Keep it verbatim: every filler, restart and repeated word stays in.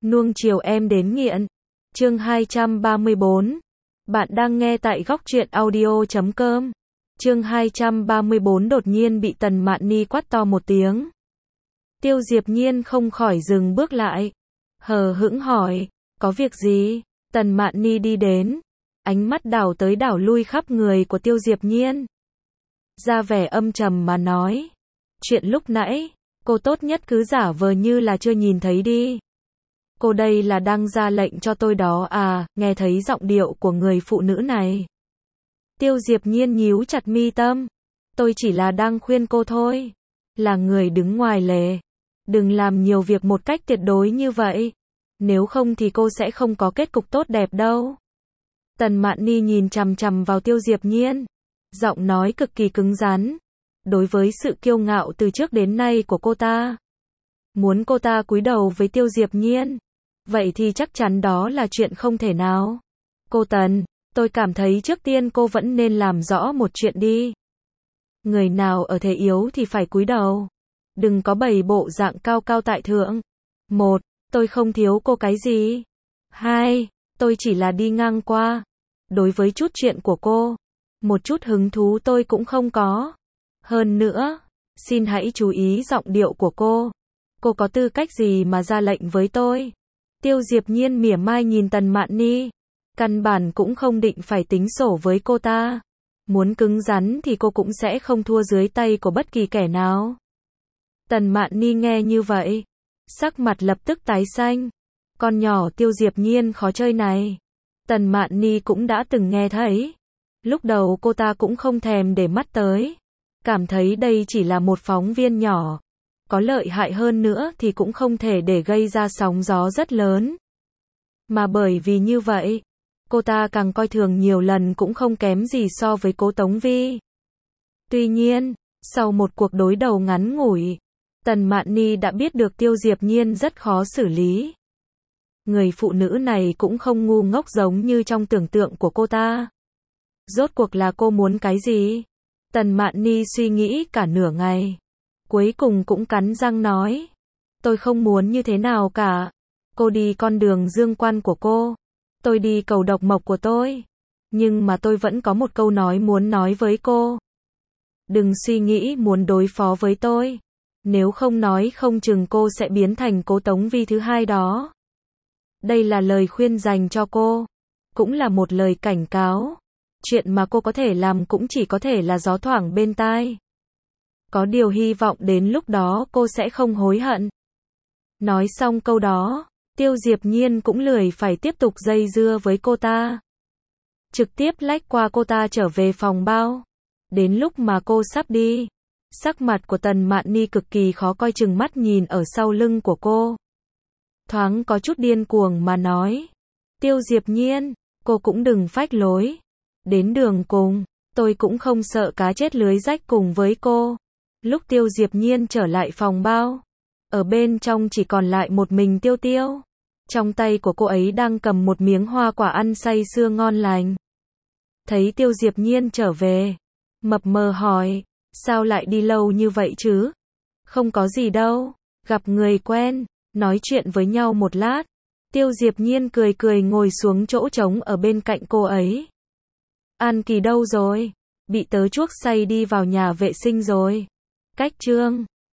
Nuông chiều em đến nghiện. Chương hai trăm ba mươi bốn. Bạn đang nghe tại góc truyện audio chấm com. Chương hai trăm ba mươi bốn đột nhiên bị Tần Mạn Ni quát to một tiếng. Tiêu Diệp Nhiên không khỏi dừng bước lại. Hờ hững hỏi, có việc gì? Tần Mạn Ni đi đến, ánh mắt đảo tới đảo lui khắp người của Tiêu Diệp Nhiên. Ra vẻ âm trầm mà nói. Chuyện lúc nãy, cô tốt nhất cứ giả vờ như là chưa nhìn thấy đi. Cô đây là đang ra lệnh cho tôi đó à, nghe thấy giọng điệu của người phụ nữ này. Tiêu Diệp Nhiên nhíu chặt mi tâm. Tôi chỉ là đang khuyên cô thôi. Là người đứng ngoài lề. Đừng làm nhiều việc một cách tuyệt đối như vậy. Nếu không thì cô sẽ không có kết cục tốt đẹp đâu. Tần Mạn Ni nhìn chằm chằm vào Tiêu Diệp Nhiên. Giọng nói cực kỳ cứng rắn. Đối với sự kiêu ngạo từ trước đến nay của cô ta. Muốn cô ta cúi đầu với Tiêu Diệp Nhiên. Vậy thì chắc chắn đó là chuyện không thể nào. Cô Tần, tôi cảm thấy trước tiên cô vẫn nên làm rõ một chuyện đi. Người nào ở thế yếu thì phải cúi đầu. Đừng có bày bộ dạng cao cao tại thượng. Một, tôi không thiếu cô cái gì. Hai, tôi chỉ là đi ngang qua. Đối với chút chuyện của cô, một chút hứng thú tôi cũng không có. Hơn nữa, xin hãy chú ý giọng điệu của cô. Cô có tư cách gì mà ra lệnh với tôi? Tiêu Diệp Nhiên mỉa mai nhìn Tần Mạn Ni. Căn bản cũng không định phải tính sổ với cô ta. Muốn cứng rắn thì cô cũng sẽ không thua dưới tay của bất kỳ kẻ nào. Tần Mạn Ni nghe như vậy, sắc mặt lập tức tái xanh. Con nhỏ Tiêu Diệp Nhiên khó chơi này. Tần Mạn Ni cũng đã từng nghe thấy. Lúc đầu cô ta cũng không thèm để mắt tới. Cảm thấy đây chỉ là một phóng viên nhỏ. Có lợi hại hơn nữa thì cũng không thể để gây ra sóng gió rất lớn. Mà bởi vì như vậy, cô ta càng coi thường nhiều lần cũng không kém gì so với Cố Tống Vi. Tuy nhiên, sau một cuộc đối đầu ngắn ngủi, Tần Mạn Ni đã biết được Tiêu Diệp Nhiên rất khó xử lý. Người phụ nữ này cũng không ngu ngốc giống như trong tưởng tượng của cô ta. Rốt cuộc là cô muốn cái gì? Tần Mạn Ni suy nghĩ cả nửa ngày. Cuối cùng cũng cắn răng nói. Tôi không muốn như thế nào cả. Cô đi con đường dương quan của cô. Tôi đi cầu độc mộc của tôi. Nhưng mà tôi vẫn có một câu nói muốn nói với cô. Đừng suy nghĩ muốn đối phó với tôi. Nếu không nói không chừng cô sẽ biến thành Cố Tống Vi thứ hai đó. Đây là lời khuyên dành cho cô. Cũng là một lời cảnh cáo. Chuyện mà cô có thể làm cũng chỉ có thể là gió thoảng bên tai. Có điều hy vọng đến lúc đó cô sẽ không hối hận. Nói xong câu đó, Tiêu Diệp Nhiên cũng lười phải tiếp tục dây dưa với cô ta. Trực tiếp lách qua cô ta trở về phòng bao. Đến lúc mà cô sắp đi, sắc mặt của Tần Mạn Ni cực kỳ khó coi, chừng mắt nhìn ở sau lưng của cô. Thoáng có chút điên cuồng mà nói. Tiêu Diệp Nhiên, cô cũng đừng phách lối. Đến đường cùng, tôi cũng không sợ cá chết lưới rách cùng với cô. Lúc Tiêu Diệp Nhiên trở lại phòng bao, ở bên trong chỉ còn lại một mình Tiêu Tiêu. Trong tay của cô ấy đang cầm một miếng hoa quả ăn say sưa ngon lành. Thấy Tiêu Diệp Nhiên trở về, mập mờ hỏi, sao lại đi lâu như vậy chứ? Không có gì đâu, gặp người quen, nói chuyện với nhau một lát. Tiêu Diệp Nhiên cười cười ngồi xuống chỗ trống ở bên cạnh cô ấy. An Kỳ đâu rồi? Bị tớ chuốc say đi vào nhà vệ sinh rồi. Cách chương